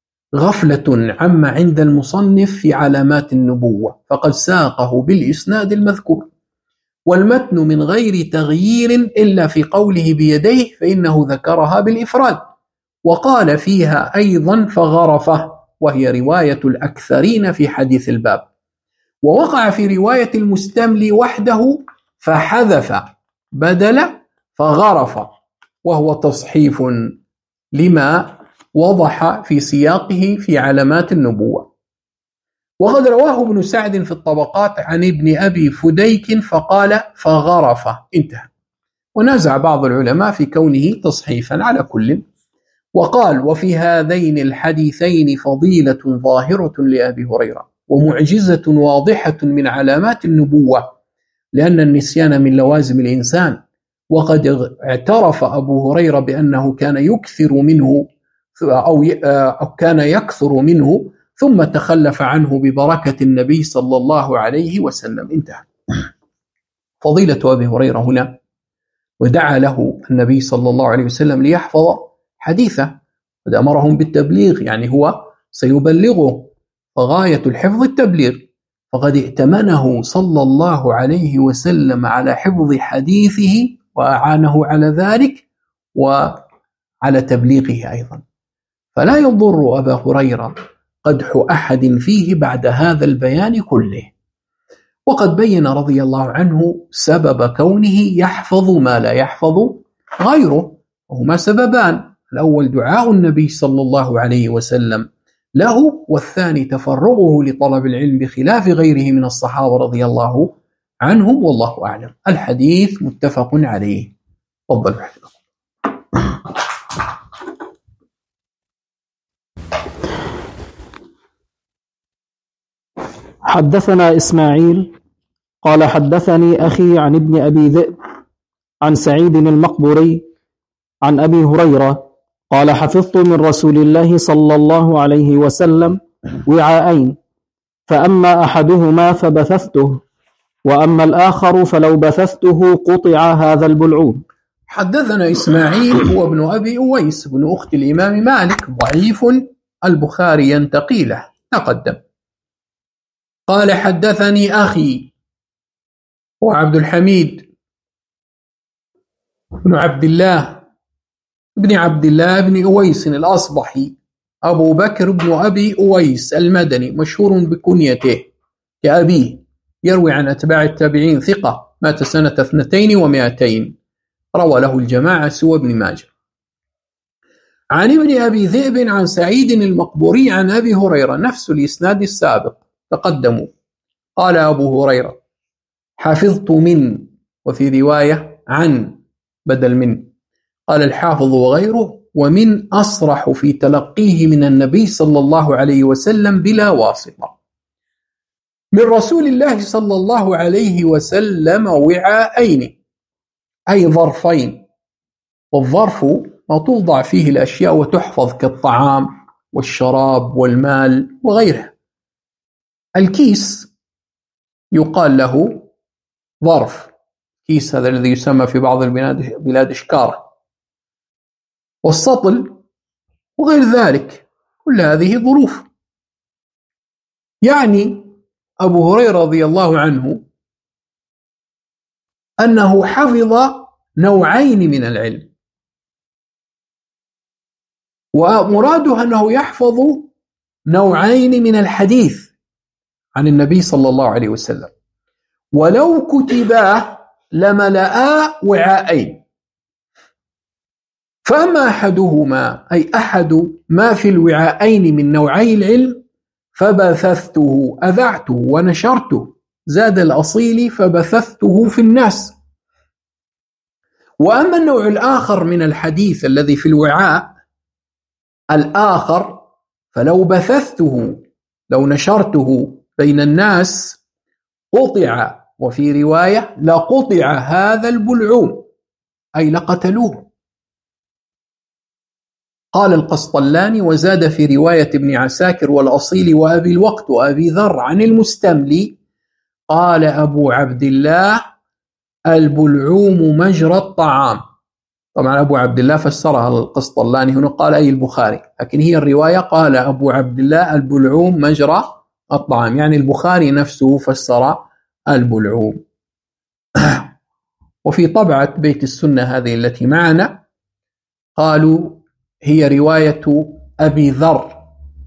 غفلة عما عند المصنف في علامات النبوة، فقد ساقه بالإسناد المذكور، والمتن من غير تغيير إلا في قوله بيديه، فإنه ذكرها بالإفراد، وقال فيها أيضا فغرفه، وهي رواية الأكثرين في حديث الباب. ووقع في رواية المستملي وحده فحذف بدل فغرف، وهو تصحيف لما وضح في سياقه في علامات النبوة. وقد رواه ابن سعد في الطبقات عن ابن أبي فديك فقال فغرف، انتهى. ونازع بعض العلماء في كونه تصحيفا على كل. وقال وفي هذين الحديثين فضيلة ظاهرة لأبي هريرة، ومعجزة واضحة من علامات النبوة، لأن النسيان من لوازم الإنسان، وقد اعترف أبو هريرة بأنه كان يكثر منه أو كان يكثر منه، ثم تخلف عنه ببركة النبي صلى الله عليه وسلم، انتهى. فضيلة أبي هريرة هنا، ودعا له النبي صلى الله عليه وسلم ليحفظ حديثه، قد أمرهم بالتبليغ، يعني هو سيبلغه، فغاية الحفظ التبليغ، فقد ائتمنه صلى الله عليه وسلم على حفظ حديثه وأعانه على ذلك وعلى تبليغه أيضا، فلا يضر أبا هريرة قدح أحد فيه بعد هذا البيان كله. وقد بين رضي الله عنه سبب كونه يحفظ ما لا يحفظ غيره، وهما سببان: الأول دعاء النبي صلى الله عليه وسلم له، والثاني تفرغه لطلب العلم بخلاف غيره من الصحابة رضي الله عنهم، والله أعلم. الحديث متفق عليه. تفضل. حدثنا إسماعيل قال حدثني أخي عن ابن أبي ذئب عن سعيد المقبوري عن أبي هريرة قال حفظت من رسول الله صلى الله عليه وسلم وعاءين، فأما أحدهما فبثثته، وأما الآخر فلو بثثته قطع هذا البلعوم. حدثنا إسماعيل هو ابن أبي أويس بن أخت الإمام مالك، ضعيف، البخاري ينتقي له، تقدم. قال حدثني أخي هو عبد الحميد بن عبد الله بن أويس الأصبحي، أبو بكر بن أبي أويس المدني، مشهور بكنيته كأبيه، يروي عن أتباع التابعين، ثقة، مات سنة 200، روى له الجماعة سوى ابن ماجه. عن ابن أبي ذئب عن سعيد المقبوري عن أبي هريرة، نفس الإسناد السابق، تقدموا. قال أبو هريرة حفظت من، وفي رواية عن بدل من. قال الحافظ وغيره ومن أصرح في تلقيه من النبي صلى الله عليه وسلم بلا واسطة، من رسول الله صلى الله عليه وسلم وعاءين، أي ظرفين، والظرف ما توضع فيه الأشياء وتحفظ كالطعام والشراب والمال وغيرها. الكيس يقال له ظرف، كيس هذا الذي يسمى في بعض البلاد شكارة، والسطل وغير ذلك، كل هذه ظروف. يعني أبو هريرة رضي الله عنه أنه حفظ نوعين من العلم، ومراده أنه يحفظ نوعين من الحديث عن النبي صلى الله عليه وسلم، ولو كتبا لملأ وعاءين. فأما أحدهما، أي أحد ما في الوعاءين من نوعي العلم، فبثثته، أذعته ونشرته، زاد الأصيل فبثثته في الناس. وأما النوع الآخر من الحديث الذي في الوعاء الآخر، فلو بثثته، لو نشرته بين الناس، قطع، وفي رواية لقطع هذا البلعوم، أي لقتلوه. قال القسطلاني وزاد في رواية ابن عساكر والأصيل وأبي الوقت وأبي ذر عن المستملي، قال أبو عبد الله البلعوم مجرى الطعام. طبعا أبو عبد الله فسرها القسطلاني هنا، قال أي البخاري، لكن هي الرواية قال أبو عبد الله البلعوم مجرى الطعام، يعني البخاري نفسه فسر البلعوم. وفي طبعة بيت السنة هذه التي معنا قالوا هي رواية أبي ذر،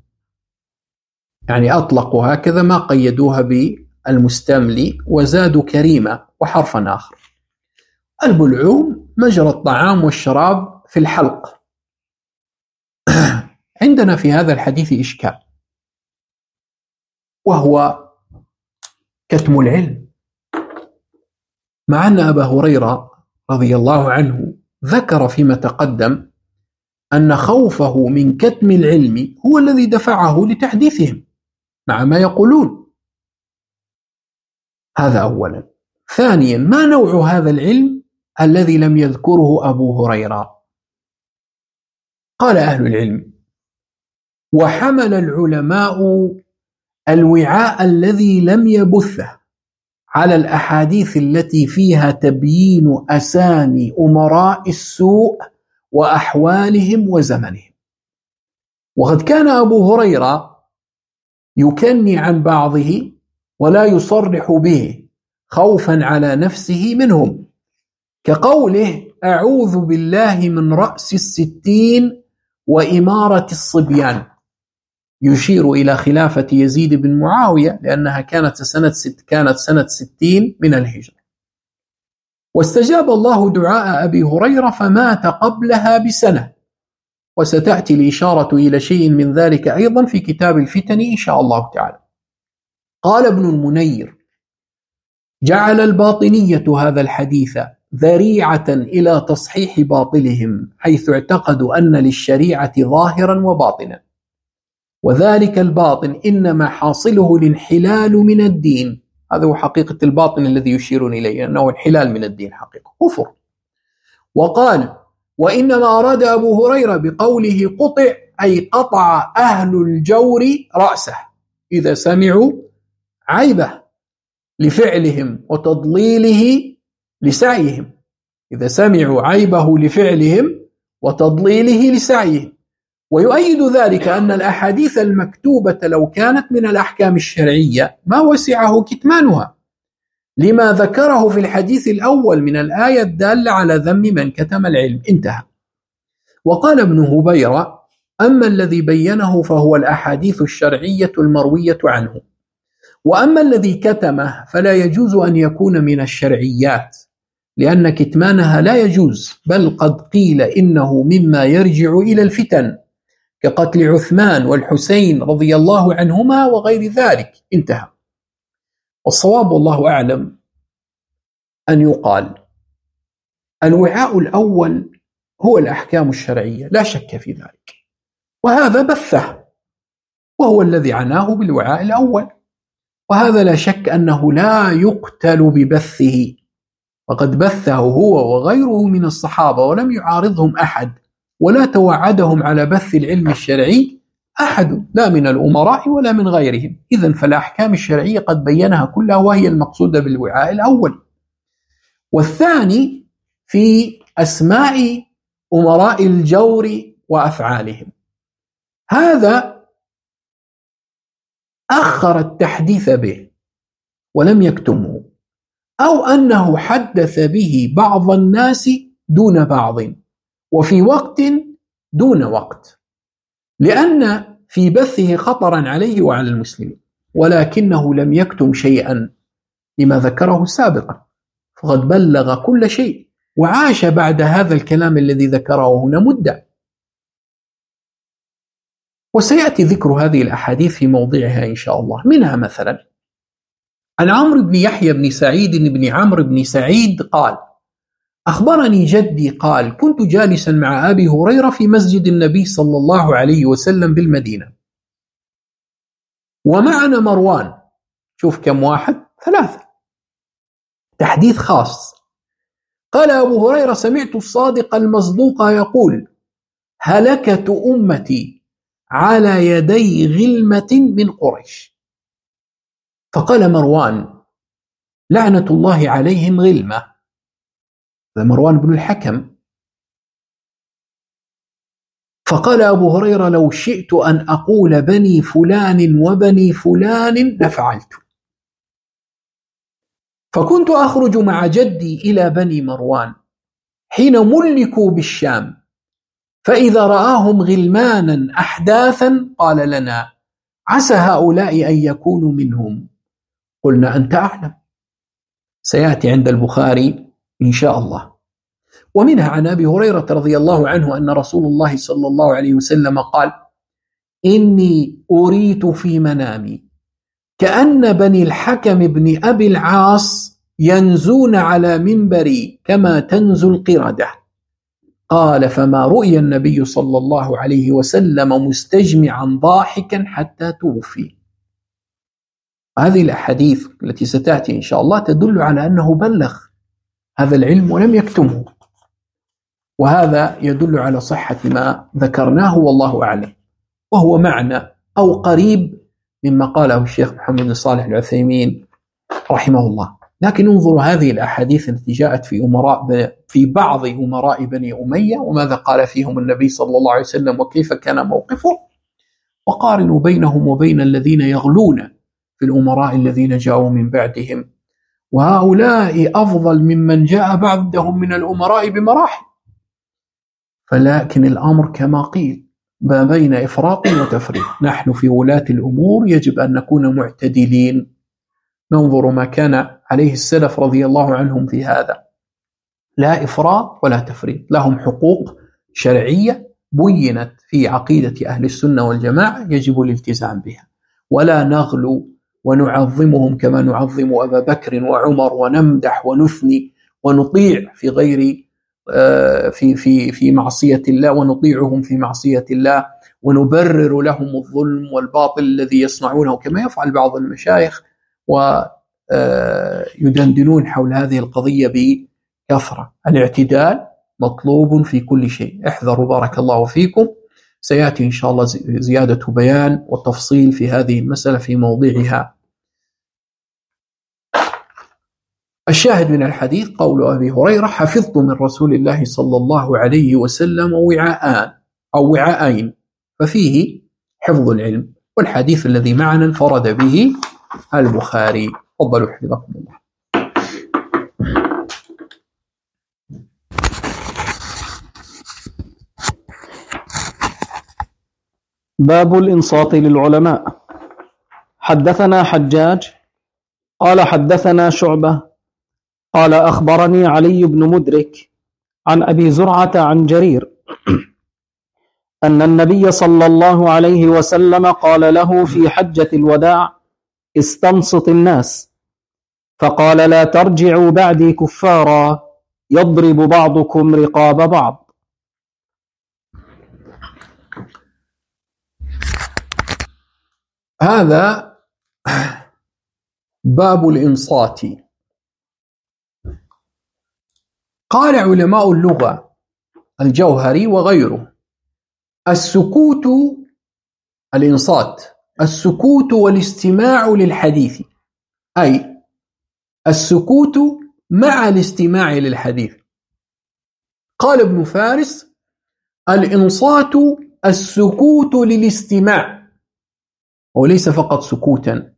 يعني أطلقوا هكذا، ما قيدوها بالمستملي، وزادوا كريمة وحرفا آخر. البلعوم مجرى الطعام والشراب في الحلق. عندنا في هذا الحديث إشكال، وهو كتم العلم، مع أن أبا هريرة رضي الله عنه ذكر فيما تقدم أن خوفه من كتم العلم هو الذي دفعه لتحديثهم مع ما يقولون. هذا أولا. ثانيا، ما نوع هذا العلم الذي لم يذكره أبو هريرة؟ قال أهل العلم وحمل العلماء الوعاء الذي لم يبثه على الأحاديث التي فيها تبيين أسامي أمراء السوء وأحوالهم وزمنهم. وقد كان أبو هريرة يكني عن بعضه ولا يصرح به خوفا على نفسه منهم، كقوله أعوذ بالله من رأس 60 وإمارة الصبيان، يشير إلى خلافة يزيد بن معاوية لأنها كانت سنة 60 من الهجرة. واستجاب الله دعاء أبي هريرة فمات قبلها بسنة، وستأتي الإشارة إلى شيء من ذلك أيضا في كتاب الفتن إن شاء الله تعالى. قال ابن المنير جعل الباطنية هذا الحديث ذريعة إلى تصحيح باطلهم، حيث اعتقدوا أن للشريعة ظاهرا وباطنا، وذلك الباطن إنما حاصله الانحلال من الدين. هذا هو حقيقة الباطن الذي يشيرون إليه، أنه انحلال من الدين، حقيقة كفر. وقال: وإنما أراد أبو هريرة بقوله قطع أي قطع أهل الجور رأسه إذا سمعوا عيبه لفعلهم وتضليله لسعيهم، إذا سمعوا عيبه لفعلهم وتضليله لسعيهم. ويؤيد ذلك أن الأحاديث المكتوبة لو كانت من الأحكام الشرعية ما وسعه كتمانها، لما ذكره في الحديث الأول من الآية الدالة على ذم من كتم العلم. انتهى. وقال ابن هبيرة: أما الذي بينه فهو الأحاديث الشرعية المروية عنه، وأما الذي كتمه فلا يجوز أن يكون من الشرعيات، لأن كتمانها لا يجوز، بل قد قيل إنه مما يرجع إلى الفتن كقتل عثمان والحسين رضي الله عنهما وغير ذلك. انتهى. والصواب والله أعلم أن يقال الوعاء الأول هو الأحكام الشرعية لا شك في ذلك، وهذا بثه وهو الذي عناه بالوعاء الأول، وهذا لا شك أنه لا يقتل ببثه، وقد بثه هو وغيره من الصحابة ولم يعارضهم أحد، ولا توعدهم على بث العلم الشرعي أحد، لا من الأمراء ولا من غيرهم. إذن فالأحكام الشرعية قد بينها كلها، وهي المقصودة بالوعاء الأول. والثاني في أسماء أمراء الجور وأفعالهم، هذا أخر التحديث به ولم يكتمه، أو أنه حدث به بعض الناس دون بعض وفي وقت دون وقت، لأن في بثه خطرا عليه وعلى المسلمين، ولكنه لم يكتم شيئا لما ذكره سابقا، فقد بلغ كل شيء وعاش بعد هذا الكلام الذي ذكره هنا مدة. وسيأتي ذكر هذه الأحاديث في موضعها إن شاء الله. منها مثلا عن عمرو بن يحيى بن سعيد بن عمرو بن سعيد قال: أخبرني جدي قال: كنت جالسا مع أبي هريرة في مسجد النبي صلى الله عليه وسلم بالمدينة، ومعنا مروان. شوف كم واحد؟ 3، تحديث خاص. قال أبو هريرة: سمعت الصادق المصدوق يقول: هلكة أمتي على يدي غلمة من قريش. فقال مروان: لعنة الله عليهم غلمة، هذا مروان بن الحكم. فقال أبو هريرة: لو شئت أن أقول بني فلان وبني فلان لفعلت. فكنت أخرج مع جدي إلى بني مروان حين ملكوا بالشام، فإذا رآهم غلمانا أحداثا قال لنا: عسى هؤلاء أن يكونوا منهم. قلنا: أنت أعلم. سيأتي عند البخاري إن شاء الله. ومنها عن أبي هريرة رضي الله عنه أن رسول الله صلى الله عليه وسلم قال: إني أريت في منامي كأن بني الحكم بن أبي العاص ينزون على منبري كما تنزو القردة. قال: فما رؤي النبي صلى الله عليه وسلم مستجمعا ضاحكا حتى توفي. هذه الأحاديث التي ستأتي إن شاء الله تدل على أنه بلغ هذا العلم ولم يكتمه، وهذا يدل على صحة ما ذكرناه والله أعلم، وهو معنى أو قريب مما قاله الشيخ محمد بن صالح العثيمين رحمه الله. لكن انظروا هذه الأحاديث التي جاءت في بعض أمراء بني أمية وماذا قال فيهم النبي صلى الله عليه وسلم وكيف كان موقفه، وقارنوا بينهم وبين الذين يغلون في الأمراء الذين جاءوا من بعدهم، وهؤلاء أفضل ممن جاء بعدهم من الأمراء بمراحل. فلكن الأمر كما قيل ما بين إفراط وتفريط. نحن في ولاة الأمور يجب أن نكون معتدلين، ننظر ما كان عليه السلف رضي الله عنهم في هذا، لا إفراط ولا تفريط. لهم حقوق شرعية بينت في عقيدة أهل السنة والجماعة يجب الالتزام بها، ولا نغلو ونعظمهم كما نعظم أبا بكر وعمر ونمدح ونثني ونطيع في غير في معصية الله، ونطيعهم في معصية الله، ونبرر لهم الظلم والباطل الذي يصنعونه كما يفعل بعض المشايخ، ويدندنون حول هذه القضية بكثرة. الاعتدال مطلوب في كل شيء. احذروا بارك الله فيكم، سيأتي إن شاء الله زيادة بيان وتفصيل في هذه المسألة في موضعها. الشاهد من الحديث قول أبي هريرة: حفظت من رسول الله صلى الله عليه وسلم وعاءين، ففيه حفظ العلم. والحديث الذي معنا انفرد به البخاري. تفضلوا حفظكم الله. باب الإنصات للعلماء. حدثنا حجاج قال حدثنا شعبة قال أخبرني علي بن مدرك عن أبي زرعة عن جرير أن النبي صلى الله عليه وسلم قال له في حجة الوداع: استنصت الناس، فقال: لا ترجعوا بعدي كفارا يضرب بعضكم رقاب بعض. هذا باب الإنصات. قال علماء اللغة الجوهري وغيره: السكوت، الإنصات السكوت والاستماع للحديث، أي السكوت مع الاستماع للحديث. قال ابن فارس: الإنصات السكوت للاستماع، وليس فقط سكوتا.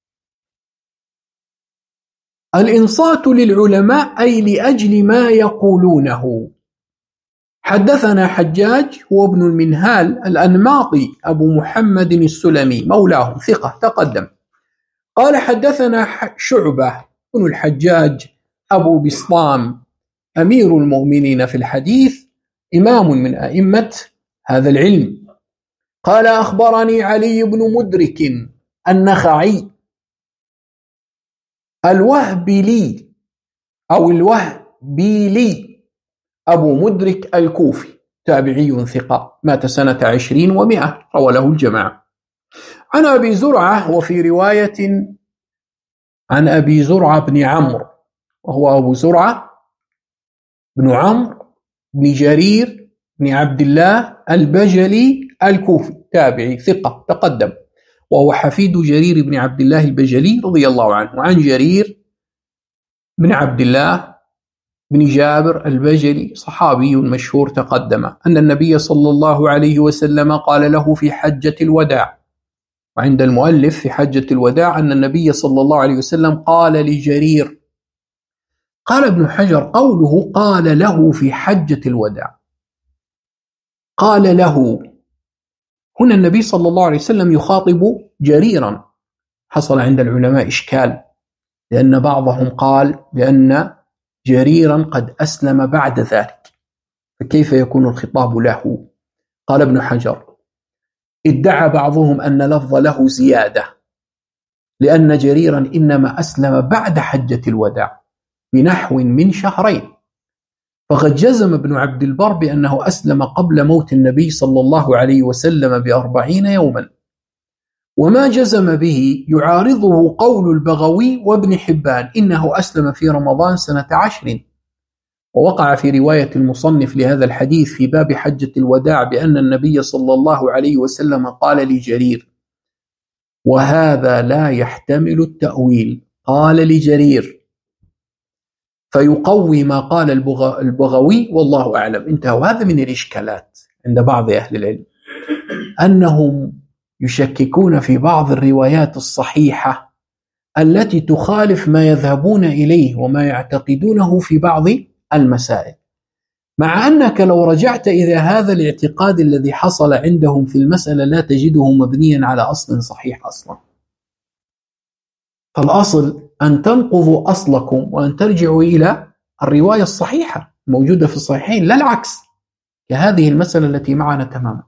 الإنصات للعلماء أي لأجل ما يقولونه. حدثنا حجاج هو ابن المنهال الأنماطي أبو محمد السلمي مولاه ثقة تقدم. قال حدثنا شعبة بن الحجاج أبو بسطام أمير المؤمنين في الحديث، إمام من أئمة هذا العلم. قال أخبرني علي بن مدرك النخعي الوهبلي أو الوهبيلي أبو مدرك الكوفي، تابعي ثقة، مات سنة 20 و100، روى له الجماعة. عن أبي زرعة، وفي رواية عن أبي زرعة بن عمرو، وهو أبو زرعة بن عمرو بن جرير بن عبد الله البجلي الكوفي، تابعي ثقة تقدم، وهو حفيد جرير بن عبد الله البجلي رضي الله عنه. عن جرير بن عبد الله بن جابر البجلي صحابي مشهور تقدم، أن النبي صلى الله عليه وسلم قال له في حجة الوداع. وعند المؤلف في حجة الوداع أن النبي صلى الله عليه وسلم قال لجرير. قال ابن حجر: قوله قال له في حجة الوداع، قال له هنا النبي صلى الله عليه وسلم يخاطب جريرا. حصل عند العلماء إشكال، لأن بعضهم قال بأن جريرا قد أسلم بعد ذلك، فكيف يكون الخطاب له؟ قال ابن حجر: ادعى بعضهم أن لفظ له زيادة، لأن جريرا إنما أسلم بعد حجة الوداع بنحو من شهرين، فقد جزم ابن عبد البر بأنه أسلم قبل موت النبي صلى الله عليه وسلم ب40 يوما. وما جزم به يعارضه قول البغوي وابن حبان إنه أسلم في رمضان سنة 10. ووقع في رواية المصنف لهذا الحديث في باب حجة الوداع بأن النبي صلى الله عليه وسلم قال لجرير، وهذا لا يحتمل التأويل، قال لجرير، فيقوي ما قال البغوي والله أعلم. انتهى. وهذا من الإشكالات عند بعض أهل العلم، أنهم يشككون في بعض الروايات الصحيحة التي تخالف ما يذهبون إليه وما يعتقدونه في بعض المسائل، مع أنك لو رجعت إلى هذا الاعتقاد الذي حصل عندهم في المسألة لا تجده مبنيا على أصل صحيح أصلا. فالأصل أن تنقضوا أصلكم وأن ترجعوا إلى الرواية الصحيحة موجودة في الصحيحين، لا العكس، كهذه المسألة التي معنا تماما.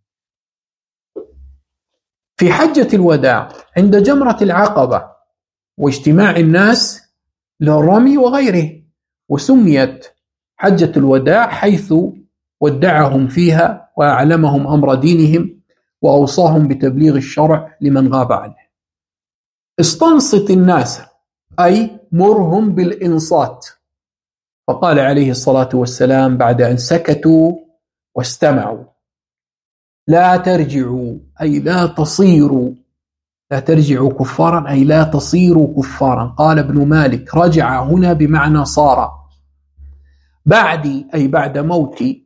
في حجة الوداع عند جمرة العقبة واجتماع الناس للرمي وغيره، وسميت حجة الوداع حيث ودعهم فيها وأعلمهم أمر دينهم وأوصاهم بتبليغ الشرع لمن غاب عنه. استنصت الناس أي مرهم بالإنصات، فقال عليه الصلاة والسلام بعد أن سكتوا واستمعوا: لا ترجعوا، أي لا تصيروا، لا ترجعوا كفارا أي لا تصيروا كفارا. قال ابن مالك: رجع هنا بمعنى صار. بعدي أي بعد موتي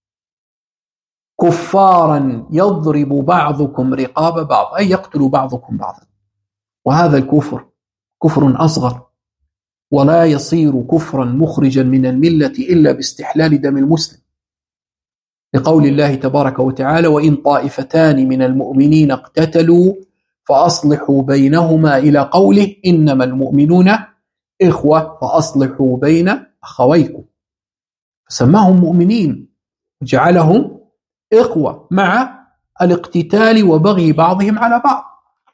كفارا يضرب بعضكم رقاب بعض، أي يقتل بعضكم بعضا. وهذا الكفر كفر أصغر، ولا يصير كفرا مخرجا من الملة إلا باستحلال دم المسلم، لقول الله تبارك وتعالى: وإن طائفتان من المؤمنين اقتتلوا فأصلحوا بينهما، إلى قوله: إنما المؤمنون إخوة فأصلحوا بين أخويكم. فسماهم مؤمنين وجعلهم إخوة مع الاقتتال وبغي بعضهم على بعض.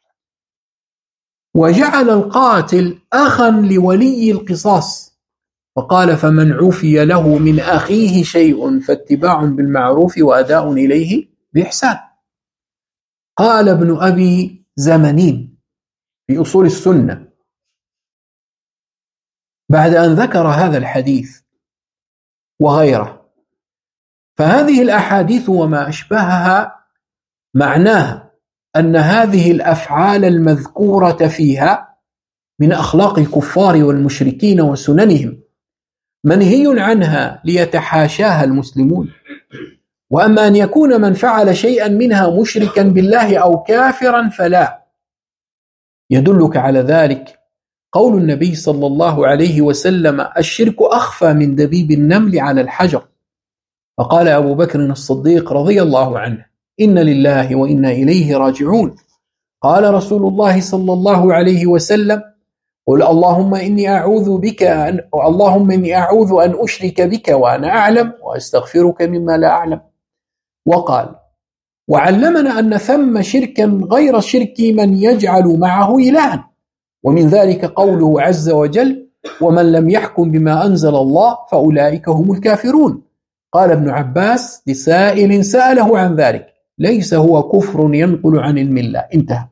وجعل القاتل أخا لولي القصاص، فقال: فمن عفي له من أخيه شيء فاتباع بالمعروف وأداء إليه بإحسان. قال ابن أبي زمنين في أصول السنة بعد أن ذكر هذا الحديث وغيره: فهذه الأحاديث وما أشبهها معناها أن هذه الأفعال المذكورة فيها من أخلاق الكفار والمشركين وسننهم منهي عنها ليتحاشاها المسلمون. وأما أن يكون من فعل شيئا منها مشركا بالله أو كافرا فلا. يدلك على ذلك قول النبي صلى الله عليه وسلم: الشرك أخفى من دبيب النمل على الحجر. فقال أبو بكر الصديق رضي الله عنه: إن لله وإنا إليه راجعون. قال رسول الله صلى الله عليه وسلم: قل اللهم إني أعوذ أن أشرك بك وأنا أعلم وأستغفرك مما لا أعلم. وقال: وعلمنا أن ثم شركا غير شرك من يجعل معه إلها، ومن ذلك قوله عز وجل: ومن لم يحكم بما أنزل الله فأولئك هم الكافرون. قال ابن عباس لسائل سأله عن ذلك: ليس هو كفر ينقل عن الملة. انتهى.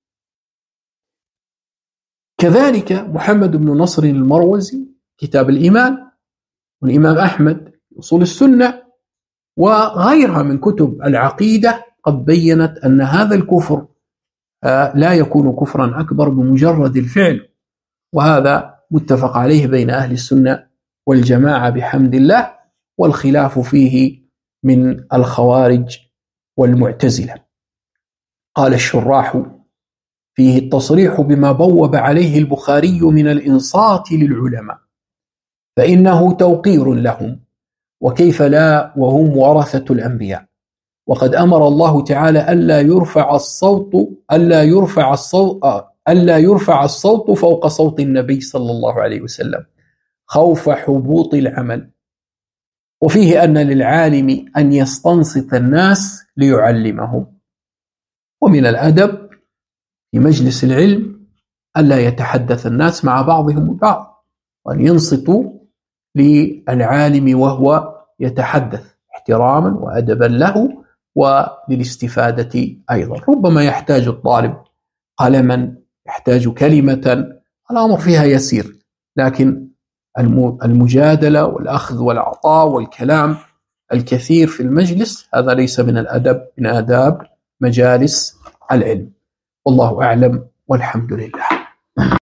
كذلك محمد بن نصر المروزي كتاب الإيمان، والإمام أحمد أصول السنة، وغيرها من كتب العقيدة قد بيّنت أن هذا الكفر لا يكون كفرا أكبر بمجرد الفعل، وهذا متفق عليه بين أهل السنة والجماعة بحمد الله، والخلاف فيه من الخوارج والمعتزلة. قال الشراح: فيه التصريح بما بوب عليه البخاري من الإنصات للعلماء، فإنه توقير لهم، وكيف لا وهم ورثة الأنبياء. وقد أمر الله تعالى ألا يرفع الصوت فوق صوت النبي صلى الله عليه وسلم خوف حبوط العمل. وفيه أن للعالم أن يستنصت الناس ليعلمهم. ومن الأدب في مجلس العلم ألا يتحدث الناس مع بعضهم البعض، وأن ينصتوا للعالم وهو يتحدث احتراما وأدبا له وللاستفادة أيضا. ربما يحتاج الطالب قلما، يحتاج كلمة، الأمر فيها يسير، لكن المجادلة والأخذ والعطاء والكلام الكثير في المجلس هذا ليس من الأدب، من آداب مجالس العلم. والله أعلم والحمد لله.